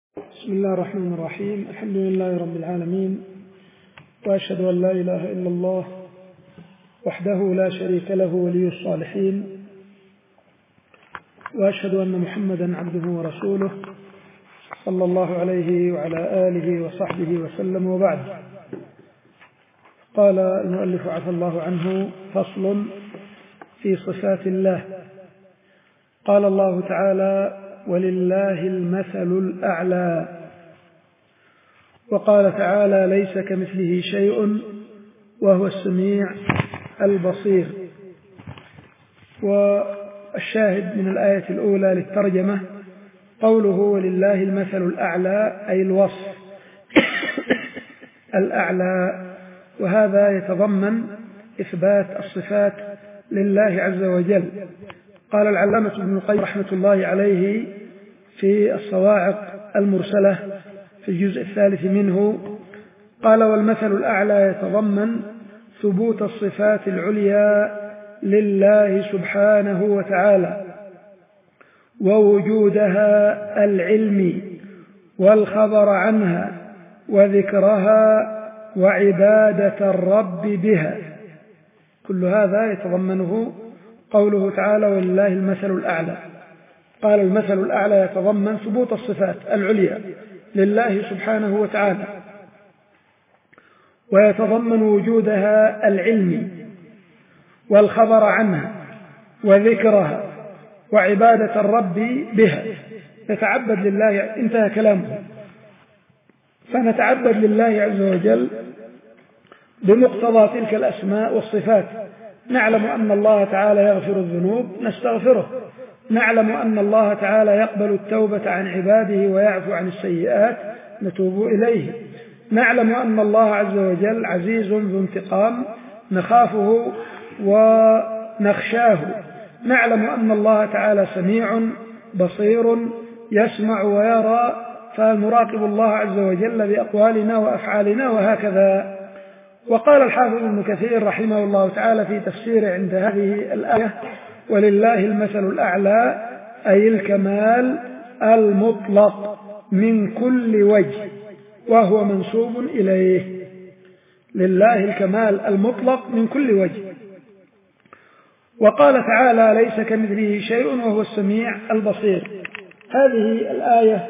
بسم الله الرحمن الرحيم. الحمد لله رب العالمين، وأشهد أن لا إله إلا الله وحده لا شريك له ولي الصالحين، وأشهد أن محمدا عبده ورسوله صلى الله عليه وعلى آله وصحبه وسلم. وبعد، قال المؤلف عفى الله عنه: فصل في صفات الله. قال الله تعالى: ولله المثل الأعلى. وقال تعالى: ليس كمثله شيء وهو السميع البصير. والشاهد من الآية الأولى للترجمة قوله: ولله المثل الأعلى، أي الوصف الأعلى، وهذا يتضمن إثبات الصفات لله عز وجل. قال العلامة ابن القيم رحمة الله عليه في الصواعق المرسلة في الجزء الثالث منه، قال: والمثل الأعلى يتضمن ثبوت الصفات العليا لله سبحانه وتعالى، ووجودها العلمي، والخبر عنها، وذكرها، وعبادة الرب بها. كل هذا يتضمنه قوله تعالى: ولله المثل الأعلى. قال: المثل الأعلى يتضمن ثبوت الصفات العليا لله سبحانه وتعالى، ويتضمن وجودها العلمي، والخبر عنها، وذكرها، وعبادة الرب بها. نتعبد لله، انتهى كلامه. فنتعبد لله عز وجل بمقتضى تلك الأسماء والصفات. نعلم أن الله تعالى يغفر الذنوب، نستغفره. نعلم أن الله تعالى يقبل التوبة عن عباده ويعفو عن السيئات، نتوب إليه. نعلم أن الله عز وجل عزيز ذو انتقام، نخافه ونخشاه. نعلم أن الله تعالى سميع بصير، يسمع ويرى، فنراقب الله عز وجل بأقوالنا وأفعالنا، وهكذا. وقال الحافظ ابن كثير رحمه الله تعالى في تفسيره عند هذه الآية: ولله المثل الأعلى، أي الكمال المطلق من كل وجه، وهو منسوب إليه. لله الكمال المطلق من كل وجه. وقال تعالى: ليس كمثله شيء وهو السميع البصير. هذه الآية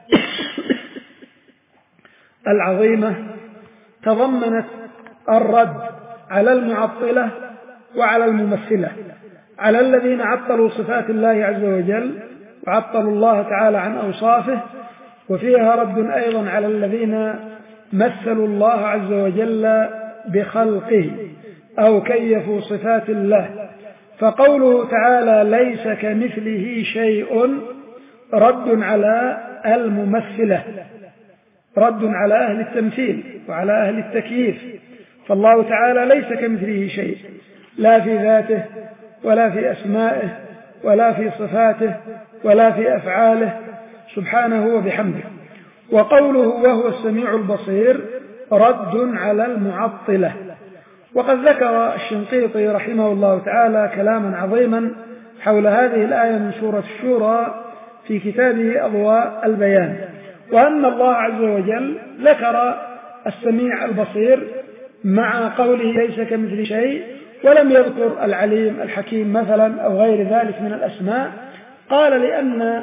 العظيمة تضمنت الرد على المعطلة وعلى الممثلة، على الذين عطلوا صفات الله عز وجل وعطلوا الله تعالى عن أوصافه، وفيها رد أيضا على الذين مثلوا الله عز وجل بخلقه أو كيفوا صفات الله. فقوله تعالى: ليس كمثله شيء رد على الممثلة، رد على أهل التمثيل وعلى أهل التكييف. فالله تعالى ليس كمثله شيء، لا في ذاته، ولا في أسمائه، ولا في صفاته، ولا في أفعاله، سبحانه وبحمده. وقوله: وهو السميع البصير، رد على المعطلة. وقد ذكر الشنقيطي رحمه الله تعالى كلاما عظيما حول هذه الآية من سورة الشورى في كتابه أضواء البيان، وأن الله عز وجل ذكر السميع البصير مع قوله: ليس كمثل شيء، ولم يذكر العليم الحكيم مثلا أو غير ذلك من الأسماء. قال: لأن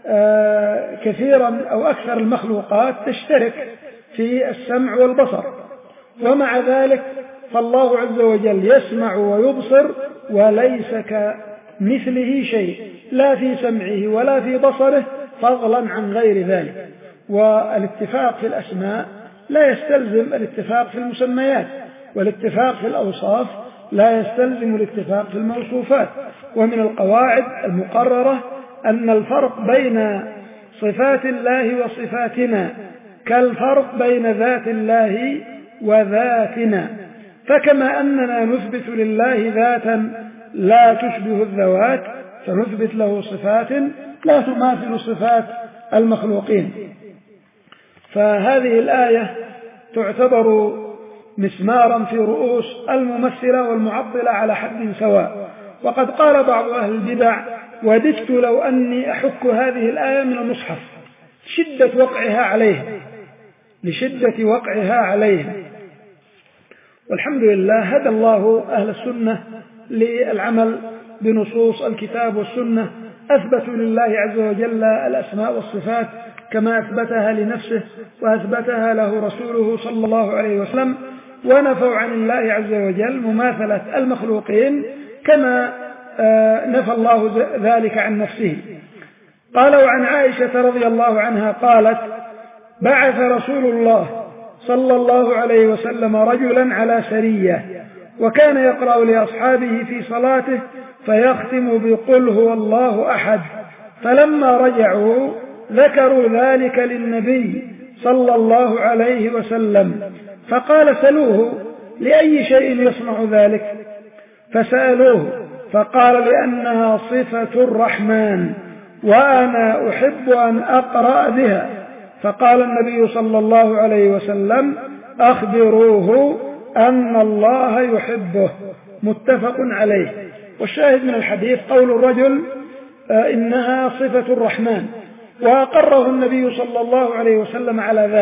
كثيرا أو أكثر المخلوقات تشترك في السمع والبصر، ومع ذلك فالله عز وجل يسمع ويبصر وليس كمثله شيء، لا في سمعه ولا في بصره، فضلا عن غير ذلك. والاتفاق في الأسماء لا يستلزم الاتفاق في المسميات، والاتفاق في الأوصاف لا يستلزم الاتفاق في الموصوفات. ومن القواعد المقررة أن الفرق بين صفات الله وصفاتنا كالفرق بين ذات الله وذاتنا. فكما أننا نثبت لله ذاتا لا تشبه الذوات، فنثبت له صفات لا تماثل صفات المخلوقين. فهذه الآية تعتبر مسمارا في رؤوس الممثلة والمعطلة على حد سواء. وقد قال بعض أهل البدع: وددت لو أني أحك هذه الآية من المصحف، لشدة وقعها عليهم. والحمد لله هدى الله أهل السنة للعمل بنصوص الكتاب والسنة، أثبتوا لله عز وجل الأسماء والصفات كما أثبتها لنفسه وأثبتها له رسوله صلى الله عليه وسلم، ونفوا عن الله عز وجل مماثلة المخلوقين كما نفى الله ذلك عن نفسه. قالوا عن عائشة رضي الله عنها قالت: بعث رسول الله صلى الله عليه وسلم رجلا على سرية، وكان يقرأ لأصحابه في صلاته فيختم بقل هو الله أحد، فلما رجعوا ذكروا ذلك للنبي صلى الله عليه وسلم، فقال: سلوه لأي شيء يصنع ذلك؟ فسألوه فقال: لأنها صفة الرحمن وأنا أحب أن أقرأ بها. فقال النبي صلى الله عليه وسلم: أخبروه أن الله يحبه. متفق عليه. والشاهد من الحديث قول الرجل إنها صفة الرحمن، وأقره النبي صلى الله عليه وسلم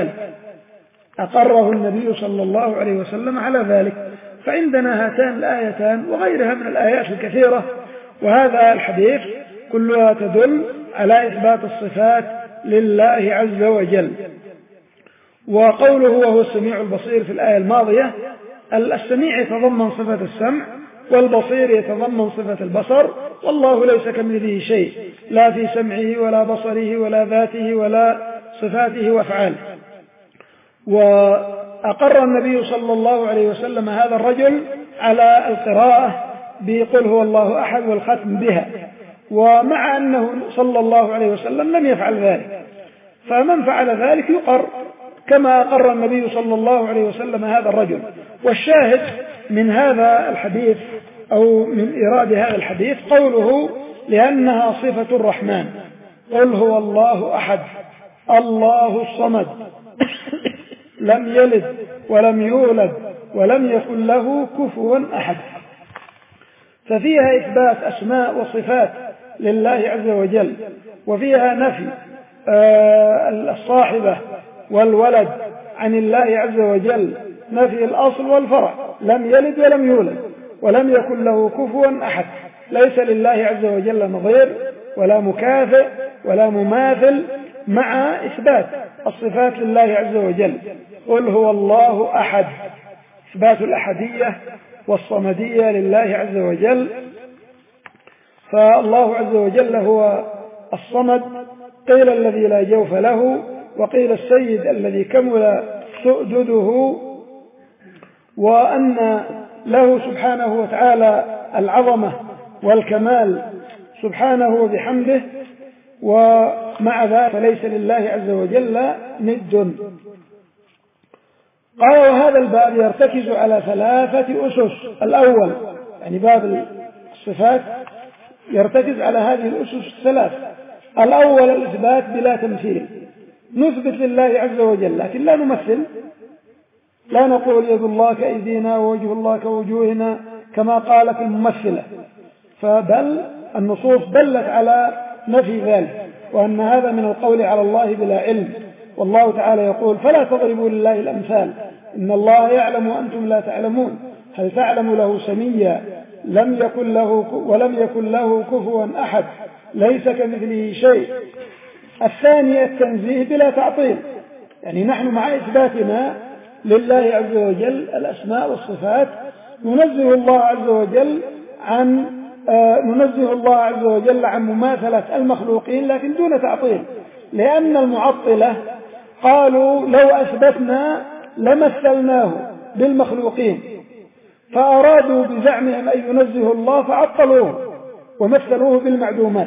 على ذلك. فعندنا هاتان الآيتان وغيرها من الآيات الكثيرة، وهذا الحديث كلها تدل على إثبات الصفات لله عز وجل. وقوله وهو السميع البصير في الآية الماضية، السميع يتضمن صفة السمع، والبصير يتضمن صفة البصر، والله ليس كمثله شيء، لا في سمعه ولا بصره ولا ذاته ولا صفاته وأفعاله. وأقر النبي صلى الله عليه وسلم هذا الرجل على القراءة بقل هو الله أحد والختم بها، ومع أنه صلى الله عليه وسلم لم يفعل ذلك، فمن فعل ذلك يقر كما أقر النبي صلى الله عليه وسلم هذا الرجل. والشاهد من هذا الحديث أو من إيراد هذا الحديث قوله: لأنها صفة الرحمن، قل هو الله أحد الله الصمد لم يلد ولم يولد ولم يكن له كفوا أحد. ففيها إثبات أسماء وصفات لله عز وجل، وفيها نفي الصاحبة والولد عن الله عز وجل، نفي الأصل والفرع، لم يلد ولم يولد ولم يكن له كفوا أحد، ليس لله عز وجل نظير ولا مكافئ ولا مماثل، مع إثبات الصفات لله عز وجل. قل هو الله أحد، إثبات الأحدية والصمدية لله عز وجل. فالله عز وجل هو الصمد، قيل الذي لا جوف له، وقيل السيد الذي كمل سؤدده، وأن له سبحانه وتعالى العظمة والكمال سبحانه وبحمده، ومع ذلك فليس لله عز وجل ند. قال: وهذا الباب يرتكز على 3 أسس. الأول يعني باب الصفات يرتكز على هذه الأسس 3. الأول الإثبات بلا تمثيل، نثبت لله عز وجل لكن لا نمثل، لا نقول يد الله كأيدينا ووجه الله كوجوهنا كما قالت الممثلة، فبل النصوص دلت على نفي ذلك، وأن هذا من القول على الله بلا علم. والله تعالى يقول: فلا تضربوا لله الأمثال إن الله يعلم وأنتم لا تعلمون، هل تعلم له سميا ولم يكن له كفوا أحد، ليس كمثله شيء. الثاني التنزيه بلا تعطيل، يعني نحن مع إثباتنا لله عز وجل الأسماء والصفات ننزه الله عز وجل عن مماثلة المخلوقين لكن دون تعطيل، لأن المعطلة قالوا لو أثبتنا لمثلناه بالمخلوقين، فأرادوا بزعمهم أن ينزهوا الله فعطلوه ومثلوه بالمعدومات.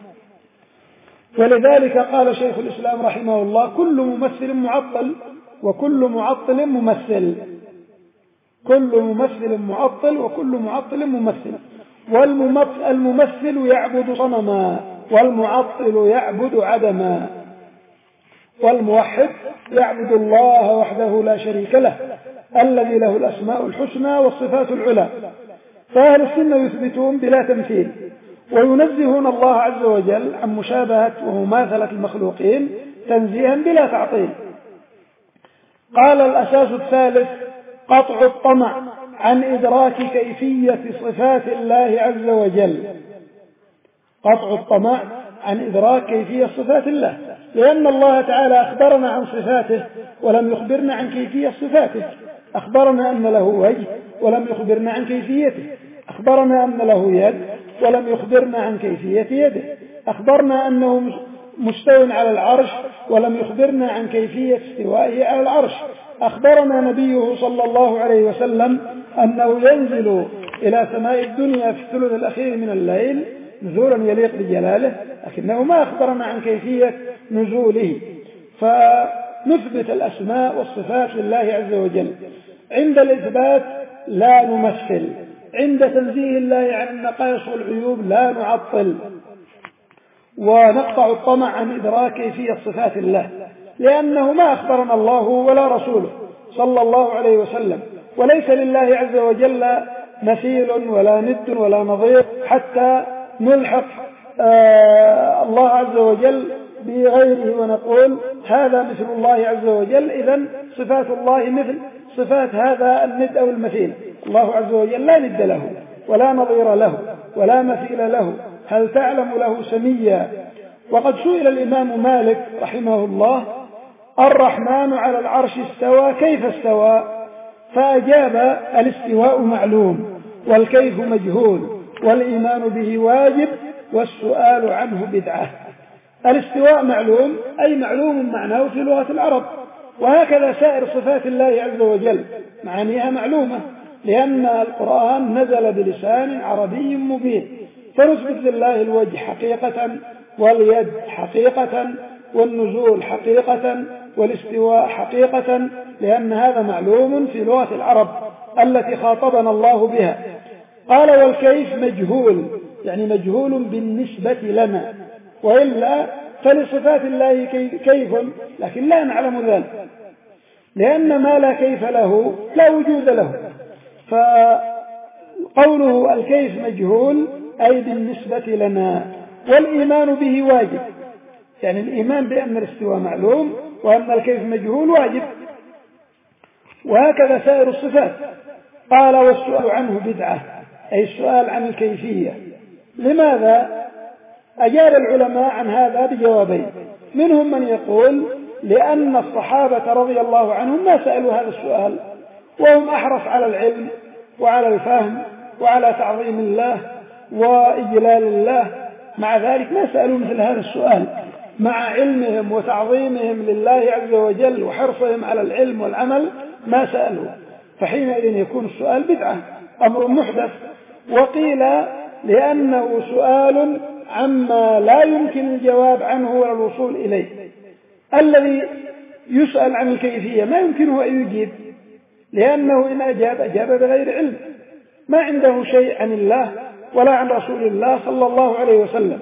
ولذلك قال شيخ الإسلام رحمه الله: كل ممثل معطل وكل معطل ممثل، كل ممثل معطل وكل معطل ممثل. والممثل يعبد صنما والمعطل يعبد عدما، والموحد يعبد الله وحده لا شريك له الذي له الأسماء الحسنى والصفات العلى. فأهل السنة يثبتون بلا تمثيل، وينزهون الله عز وجل عن مشابهة ومماثلة المخلوقين تنزيها بلا تعطيل. قال الأساس الثالث قطع الطمع عن إدراك كيفية صفات الله عز وجل. قطع الطمع عن إدراك كيفية صفات الله، لأن الله تعالى أخبرنا عن صفاته ولم يخبرنا عن كيفية صفاته. أخبرنا أن له وجه ولم يخبرنا عن كيفيته، أخبرنا أن له يد ولم يخبرنا عن كيفية يده، أخبرنا أنه مستو على العرش ولم يخبرنا عن كيفية استوائه على العرش، أخبرنا نبيه صلى الله عليه وسلم أنه ينزل إلى سماء الدنيا في الثلث الأخير من الليل نزولا يليق بجلاله، لكنه ما أخبرنا عن كيفية نزوله. فنثبت الأسماء والصفات لله عز وجل. عند الإثبات لا نمثل، عند تنزيه الله عن النقائص والعيوب لا نعطل، ونقطع الطمع عن إدراك كيفية صفات الله، لأنه ما أخبرنا الله ولا رسوله صلى الله عليه وسلم، وليس لله عز وجل مثيل ولا ند ولا نظير حتى نلحق الله عز وجل بغيره ونقول هذا مثل الله عز وجل، إذن صفات الله مثل صفات هذا الند أو المثيل. الله عز وجل لا ند له ولا نظير له ولا مثيل له، هل تعلم له سميا. وقد سئل الإمام مالك رحمه الله: الرحمن على العرش استوى، كيف استوى؟ فأجاب: الاستواء معلوم والكيف مجهول والإيمان به واجب والسؤال عنه بدعة. الاستواء معلوم، أي معلوم معناه في لغة العرب، وهكذا سائر صفات الله عز وجل معانيها معلومة، لأن القرآن نزل بلسان عربي مبين، فنثبت لله الوجه حقيقة واليد حقيقة والنزول حقيقة والاستواء حقيقة، لأن هذا معلوم في لغة العرب التي خاطبنا الله بها. قال: والكيف مجهول، يعني مجهول بالنسبة لنا، وإلا فلصفات الله كيف لكن لا نعلم ذلك، لأن ما لا كيف له لا وجود له. فقوله الكيف مجهول أي بالنسبة لنا، والإيمان به واجب، يعني الإيمان بأن الاستواء معلوم وأن الكيف مجهول واجب، وهكذا سائر الصفات. قال: والسؤال عنه بدعة، أي السؤال عن الكيفية. لماذا؟ أجاب العلماء عن هذا بجوابين. منهم من يقول: لأن الصحابة رضي الله عنهم ما سألوا هذا السؤال، وهم أحرص على العلم وعلى الفهم وعلى تعظيم الله وإجلال الله، مع ذلك ما سألوا مثل هذا السؤال، مع علمهم وتعظيمهم لله عز وجل وحرصهم على العلم والعمل ما سألوا، فحينئذ يكون السؤال بدعة، أمر محدث. وقيل لأنه سؤال عما لا يمكن الجواب عنه ولا الوصول إليه. الذي يسأل عن الكيفية ما يمكنه أن يجيب، لأنه إن أجاب بغير علم، ما عنده شيء عن الله ولا عن رسول الله صلى الله عليه وسلم.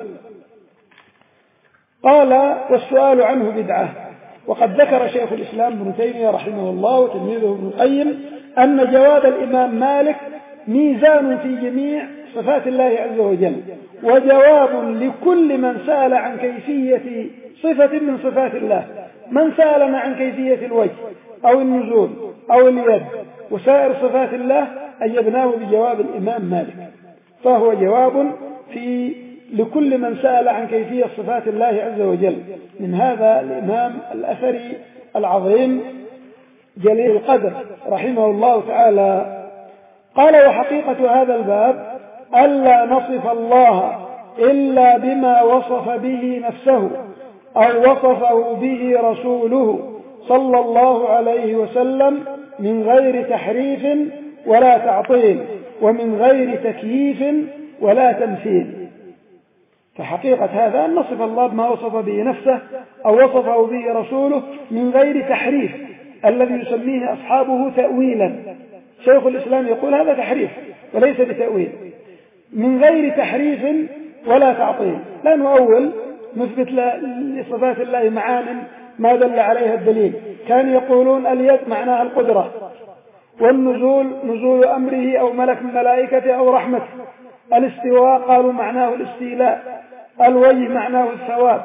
قال: والسؤال عنه بدعة. وقد ذكر شيخ الإسلام ابن تيمية رحمه الله وتلميذه ابن القيم أن جواب الإمام مالك ميزان في جميع صفات الله عز وجل، وجواب لكل من سأل عن كيفية صفة من صفات الله. من سألنا عن كيفية الوجه أو النزول أو اليد وسائر صفات الله أجبناه بجواب الإمام مالك، فهو جواب لكل من سأل عن كيفية صفات الله عز وجل. من هذا الإمام الأثري العظيم جليل القدر رحمه الله تعالى. قال: وحقيقة هذا الباب ألا نصف الله إلا بما وصف به نفسه أو وصفه به رسوله صلى الله عليه وسلم، من غير تحريف ولا تعطيل، ومن غير تكييف ولا تمثيل. فحقيقة هذا أن نصف الله بما وصف به نفسه أو وصفه به رسوله من غير تحريف، الذي يسميه أصحابه تأويلا. شيخ الإسلام يقول هذا تحريف وليس بتأويل. من غير تحريف ولا تعطيل، لا نؤول، نثبت لصفات الله معان ما دل عليها الدليل. كانوا يقولون اليد معناها القدرة، والنزول نزول أمره أو ملك من ملائكته أو رحمته، الاستواء قالوا معناه الاستيلاء، الوجه معناه الثواب،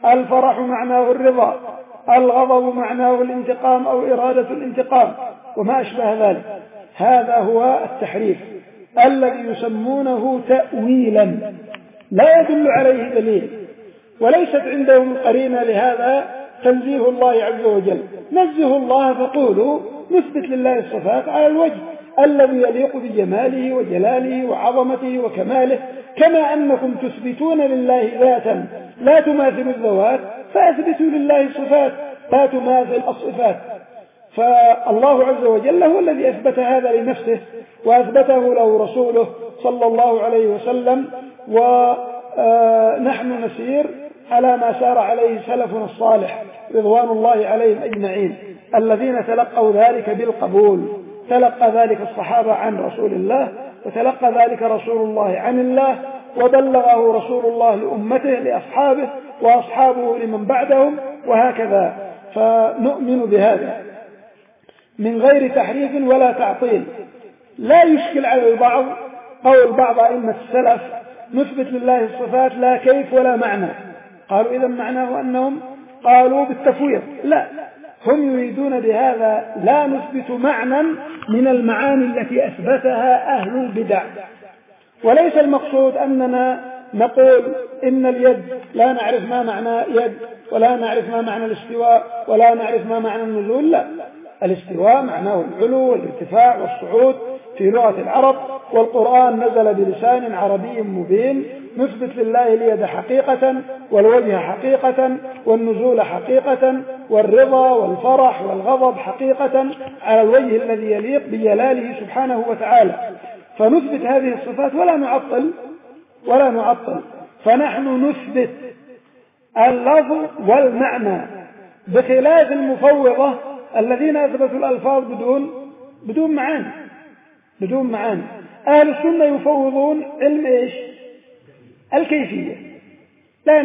الفرح معناه الرضا، الغضب معناه الانتقام أو إرادة الانتقام وما أشبه ذلك. هذا هو التحريف الذي يسمونه تأويلا لا يدل عليه دليل، وليست عندهم قرينة لهذا تنزيه الله عز وجل. نزه الله فقولوا نثبت لله الصفات على الوجه الذي يليق بجماله وجلاله وعظمته وكماله، كما أنكم تثبتون لله ذاتا لا تماثل الذوات فأثبتوا لله الصفات لا تماثل الصفات. فالله عز وجل هو الذي أثبت هذا لنفسه وأثبته له رسوله صلى الله عليه وسلم، ونحن نسير على ما سار عليه سلفنا الصالح رضوان الله عليهم أجمعين الذين تلقوا ذلك بالقبول. تلقى ذلك الصحابة عن رسول الله، وتلقى ذلك رسول الله عن الله، وبلغه رسول الله لأمته لأصحابه، وأصحابه لمن بعدهم، وهكذا. فنؤمن بهذا من غير تحريف ولا تعطيل. لا يشكل على البعض قول بعض أئمة السلف نثبت لله الصفات لا كيف ولا معنى. قالوا إذا معناه أنهم قالوا بالتفويض. لا، هم يريدون بهذا لا نثبت معنى من المعاني التي أثبتها أهل البدع، وليس المقصود أننا نقول إن اليد لا نعرف ما معنى يد، ولا نعرف ما معنى الاستواء، ولا نعرف ما معنى النزول. لا، الاستواء معناه العلو والارتفاع والصعود في لغة العرب، والقرآن نزل بلسان عربي مبين. نثبت لله اليد حقيقة، والوجه حقيقة، والنزول حقيقة، والرضا والفرح والغضب حقيقة على الوجه الذي يليق بجلاله سبحانه وتعالى. فنثبت هذه الصفات ولا نعطل. فنحن نثبت اللفظ والمعنى، بخلاف المفوضة الذين أثبتوا الألفاظ بدون معاني. أهل السنة يفوضون علم إيش؟ الكيفية. لا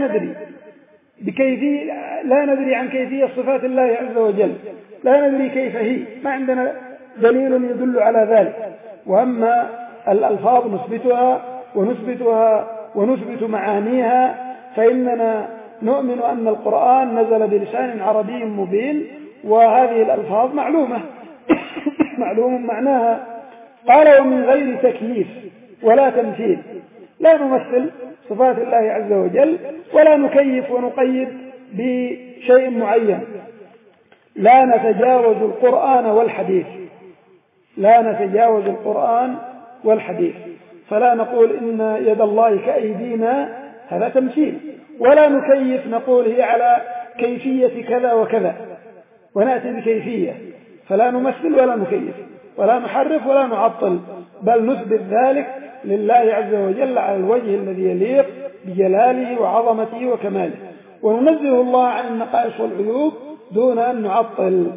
ندري عن كيفية صفات الله عز وجل، لا ندري كيف هي، ما عندنا دليل يدل على ذلك. وأما الألفاظ ونثبت معانيها، فإننا نؤمن أن القرآن نزل بلسان عربي مبين، وهذه الألفاظ معلومة معلوم معناها. قال ومن غير تكييف ولا تمثيل. لا نمثل صفات الله عز وجل ولا نكيف ونقيد بشيء معين. لا نتجاوز القرآن والحديث. فلا نقول إن يد الله كأيدينا، هذا تمثيل. ولا نكيف نقول هي على كيفية كذا وكذا ونأتي بكيفية. فلا نمثل ولا نكيف ولا نحرف ولا نعطل، بل نثبت ذلك لله عز وجل على الوجه الذي يليق بجلاله وعظمته وكماله، وننزه الله عن النقائص والعيوب دون أن نعطل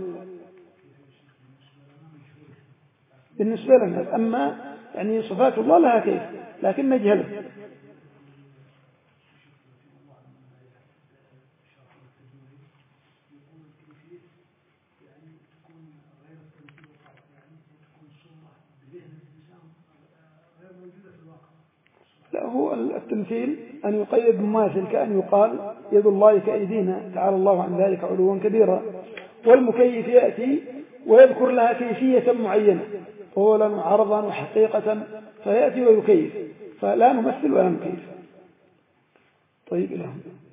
بالنسبة لنا. أما يعني صفات الله لها كيف، لكن نجهله. لا، هو التمثيل أن يقيد مماثل، كأن يقال يد الله كأيدينا، تعالى الله عن ذلك علوا كبيرا. والمكيف يأتي ويذكر لها كيفية معينة، طولا وعرضا وحقيقة، فيأتي ويكيف. فلا نمثل ولا نكيف. طيب، إلهي